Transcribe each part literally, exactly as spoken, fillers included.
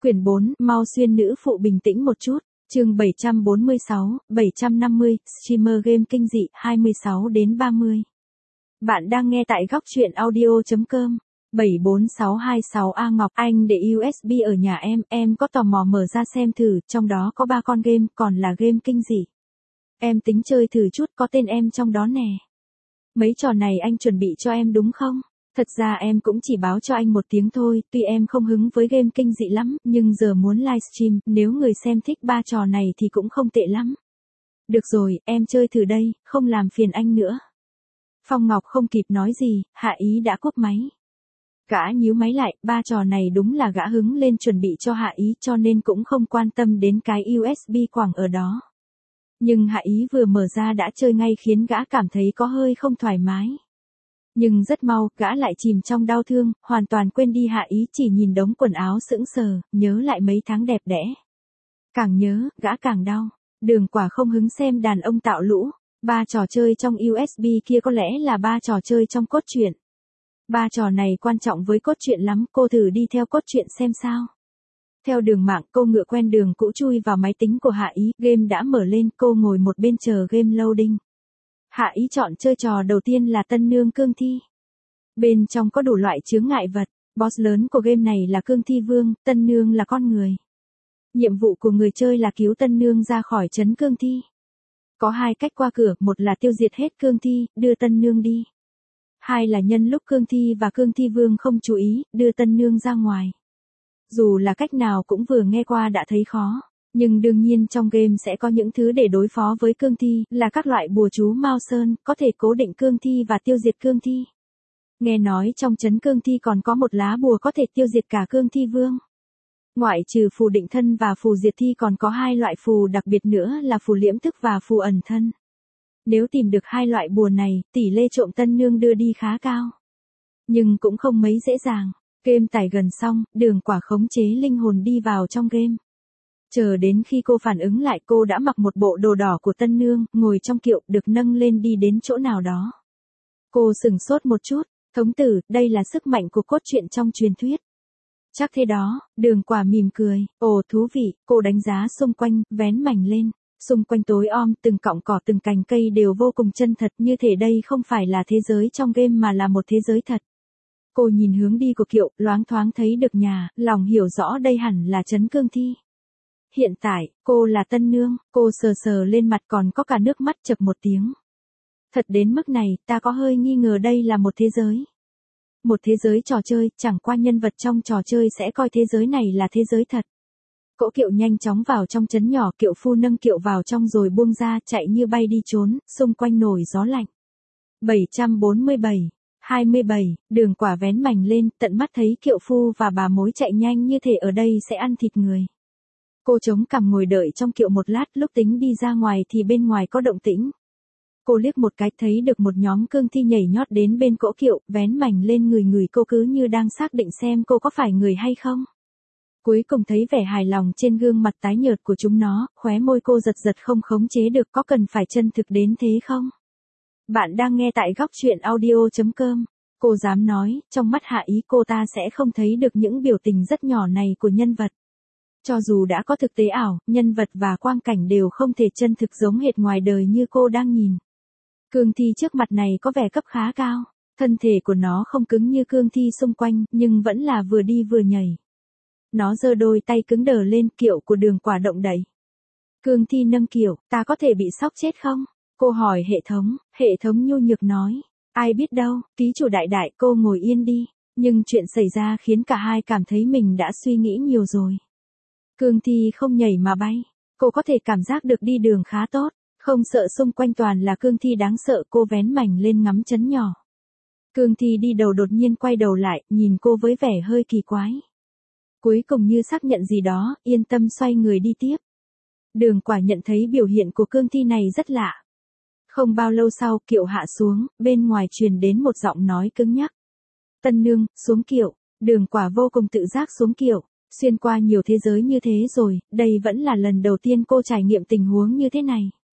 Quyển bốn, mau xuyên nữ phụ bình tĩnh một chút. Chương bảy trăm bốn mươi sáu, bảy trăm năm mươi, streamer game kinh dị, hai mươi sáu đến ba mươi. Bạn đang nghe tại góc truyện audio chấm com. bảy bốn sáu hai sáu A Ngọc, anh để u ét bê ở nhà em, em có tò mò mở ra xem thử, trong đó có ba con game, còn là game kinh dị. Em tính chơi thử chút, có tên em trong đó nè. Mấy trò này anh chuẩn bị cho em đúng không? Thật ra em cũng chỉ báo cho anh một tiếng thôi, tuy em không hứng với game kinh dị lắm, nhưng giờ muốn livestream, nếu người xem thích ba trò này thì cũng không tệ lắm. Được rồi, em chơi thử đây, không làm phiền anh nữa. Phong Ngọc không kịp nói gì, Hạ Ý đã cúp máy. Gã nhíu máy lại, ba trò này đúng là gã hứng lên chuẩn bị cho Hạ Ý cho nên cũng không quan tâm đến cái u ét bê quẳng ở đó. Nhưng Hạ Ý vừa mở ra đã chơi ngay khiến gã cảm thấy có hơi không thoải mái. Nhưng rất mau, gã lại chìm trong đau thương, hoàn toàn quên đi Hạ Ý chỉ nhìn đống quần áo sững sờ, nhớ lại mấy tháng đẹp đẽ. Càng nhớ, gã càng đau. Đường Quả không hứng xem đàn ông tạo lũ. Ba trò chơi trong u ét bê kia có lẽ là ba trò chơi trong cốt truyện. Ba trò này quan trọng với cốt truyện lắm, cô thử đi theo cốt truyện xem sao. Theo đường mạng, cô ngựa quen đường cũ chui vào máy tính của Hạ Ý, game đã mở lên, cô ngồi một bên chờ game loading. Hạ Ý chọn chơi trò đầu tiên là Tân Nương Cương Thi. Bên trong có đủ loại chướng ngại vật, boss lớn của game này là Cương Thi Vương, Tân Nương là con người. Nhiệm vụ của người chơi là cứu Tân Nương ra khỏi trấn Cương Thi. Có hai cách qua cửa, một là tiêu diệt hết Cương Thi, đưa Tân Nương đi. Hai là nhân lúc Cương Thi và Cương Thi Vương không chú ý, đưa Tân Nương ra ngoài. Dù là cách nào cũng vừa nghe qua đã thấy khó. Nhưng đương nhiên trong game sẽ có những thứ để đối phó với Cương Thi, là các loại bùa chú Mao Sơn, có thể cố định Cương Thi và tiêu diệt Cương Thi. Nghe nói trong trấn Cương Thi còn có một lá bùa có thể tiêu diệt cả Cương Thi Vương. Ngoại trừ phù định thân và phù diệt thi còn có hai loại phù đặc biệt nữa là phù liễm thức và phù ẩn thân. Nếu tìm được hai loại bùa này, tỷ lệ trộm Tân Nương đưa đi khá cao. Nhưng cũng không mấy dễ dàng. Game tải gần xong, Đường Quả khống chế linh hồn đi vào trong game. Chờ đến khi cô phản ứng lại, cô đã mặc một bộ đồ đỏ của Tân Nương, ngồi trong kiệu, được nâng lên đi đến chỗ nào đó. Cô sửng sốt một chút, thống tử, đây là sức mạnh của cốt truyện trong truyền thuyết. Chắc thế đó, Đường Quả mỉm cười, ồ thú vị, cô đánh giá xung quanh, vén mảnh lên. Xung quanh tối om, từng cọng cỏ từng cành cây đều vô cùng chân thật, như thể đây không phải là thế giới trong game mà là một thế giới thật. Cô nhìn hướng đi của kiệu, loáng thoáng thấy được nhà, lòng hiểu rõ đây hẳn là trấn Cương Thi. Hiện tại, cô là Tân Nương, cô sờ sờ lên mặt còn có cả nước mắt chập một tiếng. Thật đến mức này, ta có hơi nghi ngờ đây là một thế giới. Một thế giới trò chơi, chẳng qua nhân vật trong trò chơi sẽ coi thế giới này là thế giới thật. Cỗ kiệu nhanh chóng vào trong trấn nhỏ, kiệu phu nâng kiệu vào trong rồi buông ra, chạy như bay đi trốn, xung quanh nổi gió lạnh. bảy trăm bốn mươi bảy, hai mươi bảy, Đường Quả vén mảnh lên, tận mắt thấy kiệu phu và bà mối chạy nhanh như thể ở đây sẽ ăn thịt người. Cô chống cằm ngồi đợi trong kiệu một lát, lúc tính đi ra ngoài thì bên ngoài có động tĩnh. Cô liếc một cái thấy được một nhóm Cương Thi nhảy nhót đến bên cỗ kiệu, vén mảnh lên người người cô cứ như đang xác định xem cô có phải người hay không. Cuối cùng thấy vẻ hài lòng trên gương mặt tái nhợt của chúng nó, khóe môi cô giật giật không khống chế được, có cần phải chân thực đến thế không? Bạn đang nghe tại góc truyện audio chấm com. Cô dám nói, trong mắt Hạ Ý cô ta sẽ không thấy được những biểu tình rất nhỏ này của nhân vật. Cho dù đã có thực tế ảo, nhân vật và quang cảnh đều không thể chân thực giống hệt ngoài đời như cô đang nhìn. Cương Thi trước mặt này có vẻ cấp khá cao, thân thể của nó không cứng như Cương Thi xung quanh, nhưng vẫn là vừa đi vừa nhảy. Nó giơ đôi tay cứng đờ lên, kiệu của Đường Quả động đậy. Cương Thi nâng kiệu, ta có thể bị sốc chết không? Cô hỏi hệ thống, hệ thống nhu nhược nói. Ai biết đâu, ký chủ đại đại, cô ngồi yên đi. Nhưng chuyện xảy ra khiến cả hai cảm thấy mình đã suy nghĩ nhiều rồi. Cương Thi không nhảy mà bay. Cô có thể cảm giác được đi đường khá tốt. Không sợ xung quanh toàn là Cương Thi đáng sợ, cô vén mảnh lên ngắm trấn nhỏ. Cương Thi đi đầu đột nhiên quay đầu lại, nhìn cô với vẻ hơi kỳ quái. Cuối cùng như xác nhận gì đó, yên tâm xoay người đi tiếp. Đường Quả nhận thấy biểu hiện của Cương Thi này rất lạ. Không bao lâu sau, kiệu hạ xuống, bên ngoài truyền đến một giọng nói cứng nhắc. Tân Nương, xuống kiệu. Đường Quả vô cùng tự giác xuống kiệu. Xuyên qua nhiều thế giới như thế rồi, đây vẫn là lần đầu tiên cô trải nghiệm tình huống như thế này.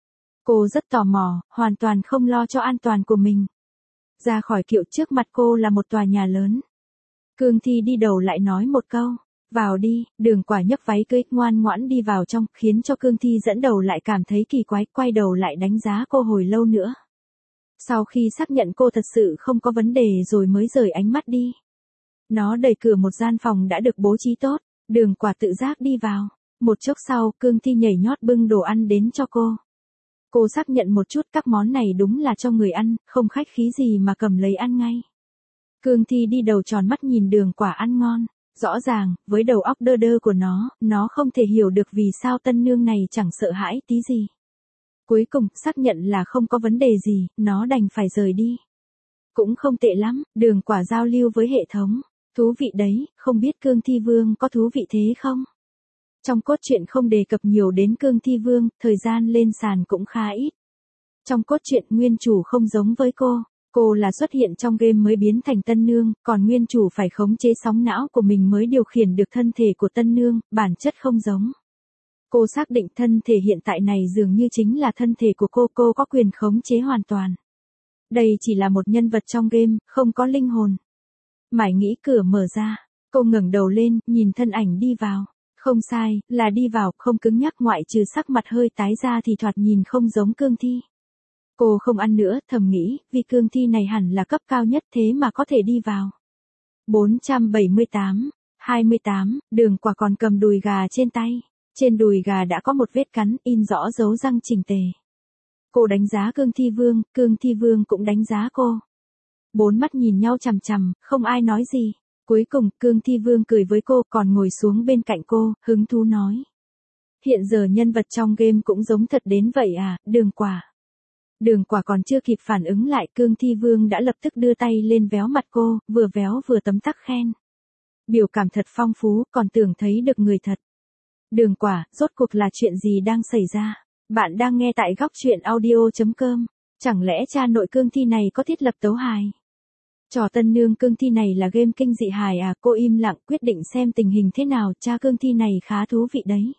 Cô rất tò mò, hoàn toàn không lo cho an toàn của mình. Ra khỏi kiệu, trước mặt cô là một tòa nhà lớn. Cương Thi đi đầu lại nói một câu. Vào đi, Đường Quả nhấc váy cưới ngoan ngoãn đi vào trong, khiến cho Cương Thi dẫn đầu lại cảm thấy kỳ quái, quay đầu lại đánh giá cô hồi lâu nữa. Sau khi xác nhận cô thật sự không có vấn đề rồi mới rời ánh mắt đi. Nó đẩy cửa một gian phòng đã được bố trí tốt, Đường Quả tự giác đi vào. Một chốc sau, Cương Thi nhảy nhót bưng đồ ăn đến cho cô. Cô xác nhận một chút các món này đúng là cho người ăn, không khách khí gì mà cầm lấy ăn ngay. Cương Thi đi đầu tròn mắt nhìn Đường Quả ăn ngon. Rõ ràng, với đầu óc đơ đơ của nó, nó không thể hiểu được vì sao tân nương này chẳng sợ hãi tí gì. Cuối cùng, xác nhận là không có vấn đề gì, nó đành phải rời đi. Cũng không tệ lắm, Đường Quả giao lưu với hệ thống. Thú vị đấy, không biết Cương Thi Vương có thú vị thế không? Trong cốt truyện không đề cập nhiều đến Cương Thi Vương, thời gian lên sàn cũng khá ít. Trong cốt truyện nguyên chủ không giống với cô. Cô là xuất hiện trong game mới biến thành tân nương, còn nguyên chủ phải khống chế sóng não của mình mới điều khiển được thân thể của tân nương, bản chất không giống. Cô xác định thân thể hiện tại này dường như chính là thân thể của cô, cô có quyền khống chế hoàn toàn. Đây chỉ là một nhân vật trong game, không có linh hồn. Mải nghĩ cửa mở ra, cô ngẩng đầu lên, nhìn thân ảnh đi vào. Không sai, là đi vào, không cứng nhắc ngoại trừ sắc mặt hơi tái ra thì thoạt nhìn không giống Cương Thi. Cô không ăn nữa, thầm nghĩ, vì Cương Thi này hẳn là cấp cao nhất thế mà có thể đi vào. bốn trăm bảy mươi tám, hai mươi tám, Đường Quả còn cầm đùi gà trên tay. Trên đùi gà đã có một vết cắn, in rõ dấu răng chỉnh tề. Cô đánh giá Cương Thi Vương, Cương Thi Vương cũng đánh giá cô. Bốn mắt nhìn nhau chằm chằm, không ai nói gì. Cuối cùng, Cương Thi Vương cười với cô còn ngồi xuống bên cạnh cô, hứng thú nói. Hiện giờ nhân vật trong game cũng giống thật đến vậy à, Đường Quả. Đường Quả còn chưa kịp phản ứng lại, Cương Thi Vương đã lập tức đưa tay lên véo mặt cô, vừa véo vừa tấm tắc khen. Biểu cảm thật phong phú, còn tưởng thấy được người thật. Đường Quả, rốt cuộc là chuyện gì đang xảy ra? Bạn đang nghe tại góc truyện audio chấm com. Chẳng lẽ cha nội Cương Thi này có thiết lập tấu hài? Trò tân nương Cương Thi này là game kinh dị hài à? Cô im lặng quyết định xem tình hình thế nào, cha Cương Thi này khá thú vị đấy.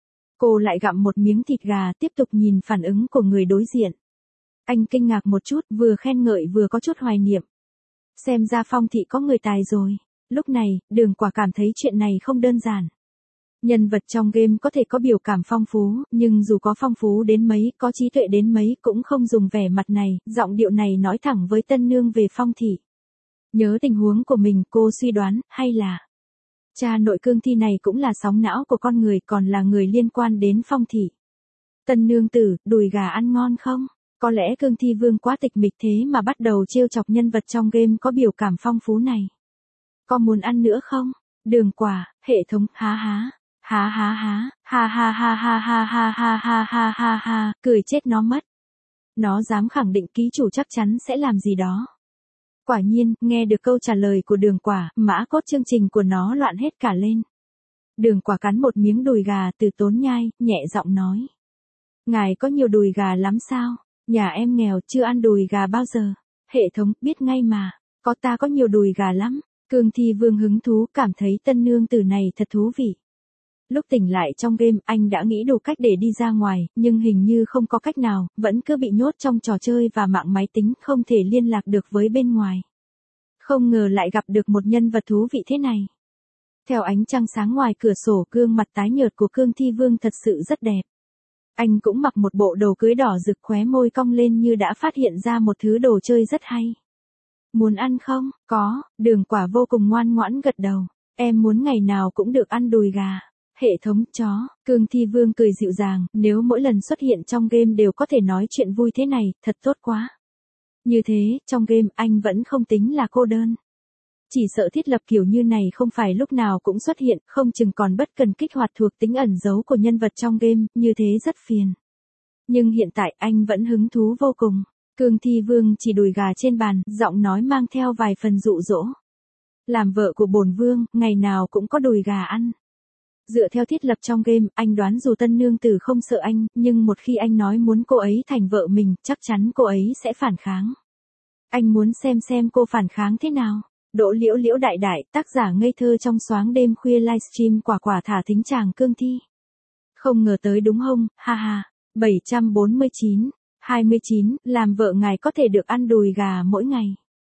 Cô lại gặm một miếng thịt gà, tiếp tục nhìn phản ứng của người đối diện. Anh kinh ngạc một chút, vừa khen ngợi vừa có chút hoài niệm. Xem ra Phong thị có người tài rồi. Lúc này, Đường Quả cảm thấy chuyện này không đơn giản. Nhân vật trong game có thể có biểu cảm phong phú, nhưng dù có phong phú đến mấy, có trí tuệ đến mấy cũng không dùng vẻ mặt này, giọng điệu này nói thẳng với tân nương về Phong thị. Nhớ tình huống của mình, cô suy đoán, hay là cha nội Cương Thi này cũng là sóng não của con người, còn là người liên quan đến Phong thị. Tân nương tử, đùi gà ăn ngon không? Có lẽ Cương Thi Vương quá tịch mịch thế mà bắt đầu trêu chọc nhân vật trong game có biểu cảm phong phú này. Có muốn ăn nữa không? Đường Quả, hệ thống, há há, há há há, ha ha ha ha ha ha ha ha ha ha ha, cười chết nó mất. Nó dám khẳng định ký chủ chắc chắn sẽ làm gì đó. Quả nhiên, nghe được câu trả lời của Đường Quả, mã cốt chương trình của nó loạn hết cả lên. Đường Quả cắn một miếng đùi gà từ tốn nhai, nhẹ giọng nói. Ngài có nhiều đùi gà lắm sao? Nhà em nghèo, chưa ăn đùi gà bao giờ. Hệ thống, biết ngay mà, có ta có nhiều đùi gà lắm. Cương Thi Vương hứng thú, cảm thấy tân nương tử này thật thú vị. Lúc tỉnh lại trong game, anh đã nghĩ đủ cách để đi ra ngoài, nhưng hình như không có cách nào, vẫn cứ bị nhốt trong trò chơi và mạng máy tính, không thể liên lạc được với bên ngoài. Không ngờ lại gặp được một nhân vật thú vị thế này. Theo ánh trăng sáng ngoài cửa sổ, gương mặt tái nhợt của Cương Thi Vương thật sự rất đẹp. Anh cũng mặc một bộ đồ cưới đỏ rực, khóe môi cong lên như đã phát hiện ra một thứ đồ chơi rất hay. Muốn ăn không? Có, Đường Quả vô cùng ngoan ngoãn gật đầu. Em muốn ngày nào cũng được ăn đùi gà. Hệ thống, chó. Cương Thi Vương cười dịu dàng, nếu mỗi lần xuất hiện trong game đều có thể nói chuyện vui thế này, thật tốt quá. Như thế, trong game anh vẫn không tính là cô đơn. Chỉ sợ thiết lập kiểu như này không phải lúc nào cũng xuất hiện, không chừng còn bất cần kích hoạt thuộc tính ẩn giấu của nhân vật trong game, như thế rất phiền. Nhưng hiện tại anh vẫn hứng thú vô cùng. Cương Thi Vương chỉ đùi gà trên bàn, giọng nói mang theo vài phần dụ dỗ. Làm vợ của bổn vương, ngày nào cũng có đùi gà ăn. Dựa theo thiết lập trong game, anh đoán dù tân nương tử không sợ anh, nhưng một khi anh nói muốn cô ấy thành vợ mình, chắc chắn cô ấy sẽ phản kháng. Anh muốn xem xem cô phản kháng thế nào. Đỗ Liễu Liễu đại đại, tác giả ngây thơ trong xoáng đêm khuya livestream quả quả thả thính chàng Cương Thi. Không ngờ tới đúng không, ha ha. bảy trăm bốn mươi chín, hai mươi chín, làm vợ ngài có thể được ăn đùi gà mỗi ngày.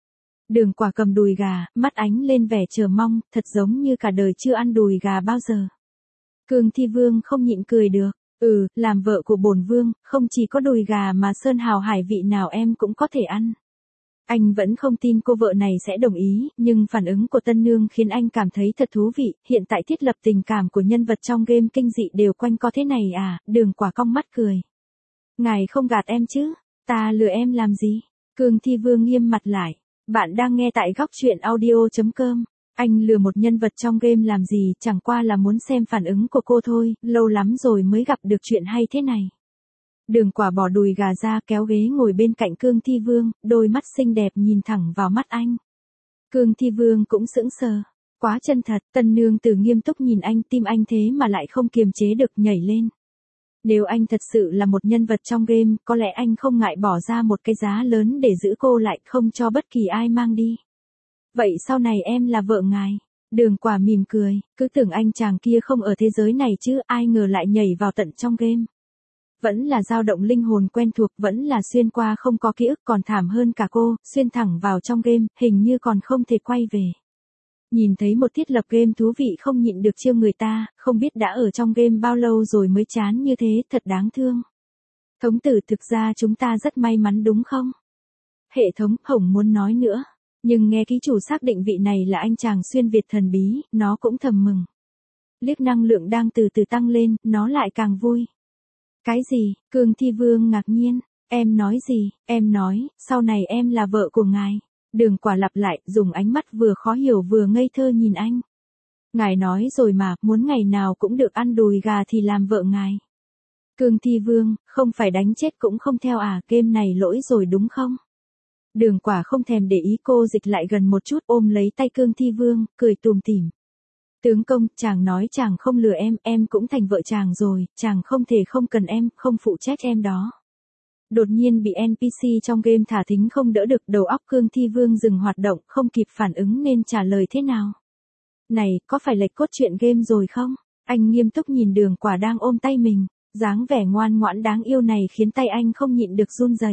Đường Quả cầm đùi gà, mắt ánh lên vẻ chờ mong, thật giống như cả đời chưa ăn đùi gà bao giờ. Cương Thi Vương không nhịn cười được, ừ, làm vợ của bổn vương, không chỉ có đùi gà mà sơn hào hải vị nào em cũng có thể ăn. Anh vẫn không tin cô vợ này sẽ đồng ý, nhưng phản ứng của tân nương khiến anh cảm thấy thật thú vị, hiện tại thiết lập tình cảm của nhân vật trong game kinh dị đều quanh co thế này à, Đường Quả cong mắt cười. Ngài không gạt em chứ, ta lừa em làm gì? Cương Thi Vương nghiêm mặt lại. Bạn đang nghe tại góc truyện audio.com. Anh lừa một nhân vật trong game làm gì, chẳng qua là muốn xem phản ứng của cô thôi, lâu lắm rồi mới gặp được chuyện hay thế này. Đường Quả bỏ đùi gà ra, kéo ghế ngồi bên cạnh Cương Thi Vương, đôi mắt xinh đẹp nhìn thẳng vào mắt anh. Cương Thi Vương cũng sững sờ. Quá chân thật, tân nương tử nghiêm túc nhìn anh, tim anh thế mà lại không kiềm chế được nhảy lên. Nếu anh thật sự là một nhân vật trong game, có lẽ anh không ngại bỏ ra một cái giá lớn để giữ cô lại, không cho bất kỳ ai mang đi. Vậy sau này em là vợ ngài. Đường Quả mỉm cười, cứ tưởng anh chàng kia không ở thế giới này chứ, ai ngờ lại nhảy vào tận trong game. Vẫn là dao động linh hồn quen thuộc, vẫn là xuyên qua không có ký ức, còn thảm hơn cả cô, xuyên thẳng vào trong game, hình như còn không thể quay về. Nhìn thấy một thiết lập game thú vị không nhịn được chiêu người ta, không biết đã ở trong game bao lâu rồi mới chán như thế, thật đáng thương. Thống tử, thực ra chúng ta rất may mắn đúng không? Hệ thống, Hồng muốn nói nữa. Nhưng nghe ký chủ xác định vị này là anh chàng xuyên Việt thần bí, nó cũng thầm mừng. Liếc năng lượng đang từ từ tăng lên, nó lại càng vui. Cái gì? Cương Thi Vương ngạc nhiên. Em nói gì? Em nói, sau này em là vợ của ngài. Đường Quả lặp lại, dùng ánh mắt vừa khó hiểu vừa ngây thơ nhìn anh. Ngài nói rồi mà, muốn ngày nào cũng được ăn đùi gà thì làm vợ ngài. Cương Thi Vương, không phải đánh chết cũng không theo à, game này lỗi rồi đúng không? Đường Quả không thèm để ý, cô dịch lại gần một chút, ôm lấy tay Cương Thi Vương, cười tủm tỉm. Tướng công, chàng nói chàng không lừa em, em cũng thành vợ chàng rồi, chàng không thể không cần em, không phụ trách em đó. Đột nhiên bị en pê xê trong game thả thính không đỡ được, đầu óc Cương Thi Vương dừng hoạt động, không kịp phản ứng nên trả lời thế nào. Này, có phải lệch cốt truyện game rồi không? Anh nghiêm túc nhìn Đường Quả đang ôm tay mình, dáng vẻ ngoan ngoãn đáng yêu này khiến tay anh không nhịn được run rẩy.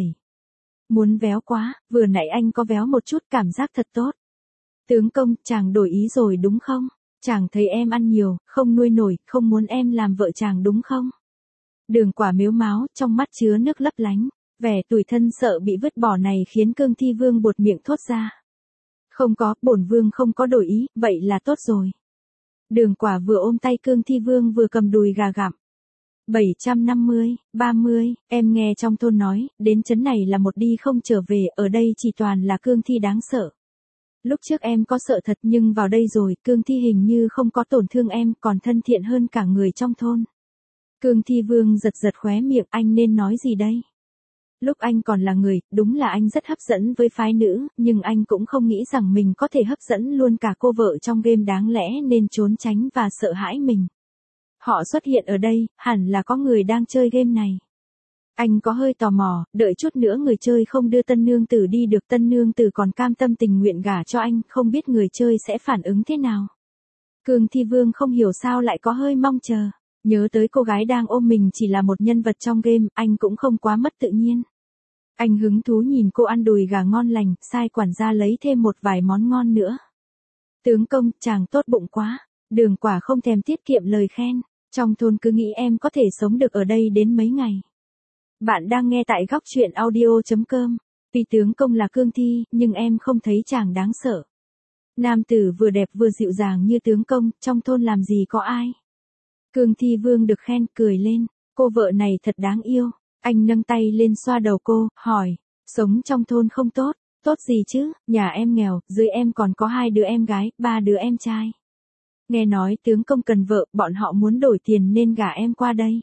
Muốn véo quá, vừa nãy anh có véo một chút, cảm giác thật tốt. Tướng công, chàng đổi ý rồi đúng không? Chàng thấy em ăn nhiều, không nuôi nổi, không muốn em làm vợ chàng đúng không? Đường Quả mếu máo, trong mắt chứa nước lấp lánh, vẻ tủi thân sợ bị vứt bỏ này khiến Cương Thi Vương buột miệng thốt ra. Không có, bổn vương không có đổi ý, vậy là tốt rồi. Đường Quả vừa ôm tay Cương Thi Vương vừa cầm đùi gà gặm. bảy trăm năm mươi, ba mươi, em nghe trong thôn nói, đến trấn này là một đi không trở về, ở đây chỉ toàn là cương thi đáng sợ. Lúc trước em có sợ thật nhưng vào đây rồi, cương thi hình như không có tổn thương em, còn thân thiện hơn cả người trong thôn. Cương Thi Vương giật giật khóe miệng, anh nên nói gì đây? Lúc anh còn là người, đúng là anh rất hấp dẫn với phái nữ, nhưng anh cũng không nghĩ rằng mình có thể hấp dẫn luôn cả cô vợ trong game, đáng lẽ nên trốn tránh và sợ hãi mình. Họ xuất hiện ở đây, hẳn là có người đang chơi game này. Anh có hơi tò mò, đợi chút nữa người chơi không đưa tân nương tử đi được, tân nương tử còn cam tâm tình nguyện gả cho anh, không biết người chơi sẽ phản ứng thế nào. Cương Thi Vương không hiểu sao lại có hơi mong chờ, nhớ tới cô gái đang ôm mình chỉ là một nhân vật trong game, anh cũng không quá mất tự nhiên. Anh hứng thú nhìn cô ăn đùi gà ngon lành, sai quản gia lấy thêm một vài món ngon nữa. Tướng công, chàng tốt bụng quá. Đường Quả không thèm tiết kiệm lời khen, trong thôn cứ nghĩ em có thể sống được ở đây đến mấy ngày. Bạn đang nghe tại góc truyện audio.com. Tuy tướng công là cương thi, nhưng em không thấy chàng đáng sợ. Nam tử vừa đẹp vừa dịu dàng như tướng công, trong thôn làm gì có ai. Cương Thi Vương được khen, cười lên, cô vợ này thật đáng yêu. Anh nâng tay lên xoa đầu cô, hỏi, sống trong thôn không tốt, tốt gì chứ, nhà em nghèo, dưới em còn có hai đứa em gái, ba đứa em trai. Nghe nói tướng công cần vợ, bọn họ muốn đổi tiền nên gả em qua đây.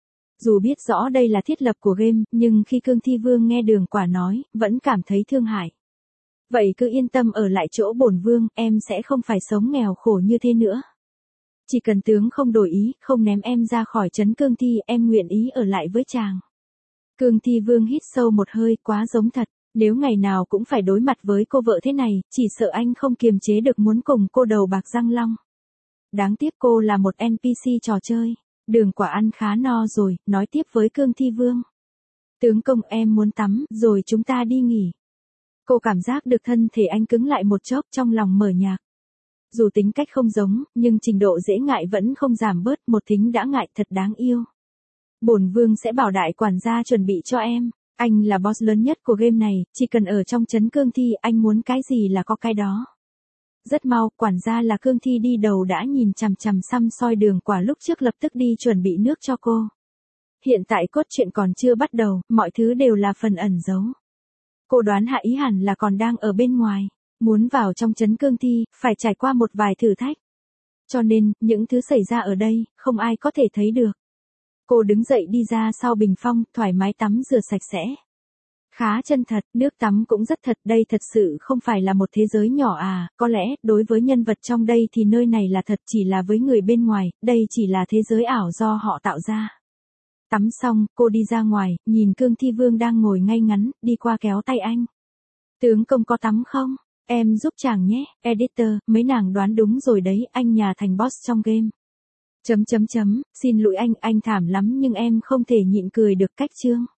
Dù biết rõ đây là thiết lập của game, nhưng khi Cương Thi Vương nghe Đường Quả nói, vẫn cảm thấy thương hại. Vậy cứ yên tâm ở lại chỗ bổn vương, em sẽ không phải sống nghèo khổ như thế nữa. Chỉ cần tướng không đổi ý, không ném em ra khỏi trấn Cương Thi, em nguyện ý ở lại với chàng. Cương Thi Vương hít sâu một hơi, quá giống thật. Nếu ngày nào cũng phải đối mặt với cô vợ thế này, chỉ sợ anh không kiềm chế được muốn cùng cô đầu bạc răng long. Đáng tiếc cô là một en pê xê trò chơi. Đường Quả ăn khá no rồi, nói tiếp với Cương Thi Vương. Tướng công, em muốn tắm, rồi chúng ta đi nghỉ. Cô cảm giác được thân thể anh cứng lại một chốc, trong lòng mở nhạc. Dù tính cách không giống, nhưng trình độ dễ ngại vẫn không giảm bớt, một thính đã ngại thật đáng yêu. Bổn vương sẽ bảo đại quản gia chuẩn bị cho em. Anh là boss lớn nhất của game này, chỉ cần ở trong trấn cương thi, anh muốn cái gì là có cái đó. Rất mau, quản gia là cương thi đi đầu đã nhìn chằm chằm xăm soi đường quả lúc trước lập tức đi chuẩn bị nước cho cô. Hiện tại cốt truyện còn chưa bắt đầu, mọi thứ đều là phần ẩn giấu. Cô đoán Hạ Ý hẳn là còn đang ở bên ngoài. Muốn vào trong trấn cương thi, phải trải qua một vài thử thách. Cho nên, những thứ xảy ra ở đây, không ai có thể thấy được. Cô đứng dậy đi ra sau bình phong, thoải mái tắm rửa sạch sẽ. Khá chân thật, nước tắm cũng rất thật, đây thật sự không phải là một thế giới nhỏ à, có lẽ, đối với nhân vật trong đây thì nơi này là thật, chỉ là với người bên ngoài, đây chỉ là thế giới ảo do họ tạo ra. Tắm xong, cô đi ra ngoài, nhìn cương thi vương đang ngồi ngay ngắn, đi qua kéo tay anh. Tướng công có tắm không? Em giúp chàng nhé, editor, mấy nàng đoán đúng rồi đấy, anh nhà thành boss trong game. Chấm chấm chấm, xin lỗi anh, anh thảm lắm nhưng em không thể nhịn cười được cách chương.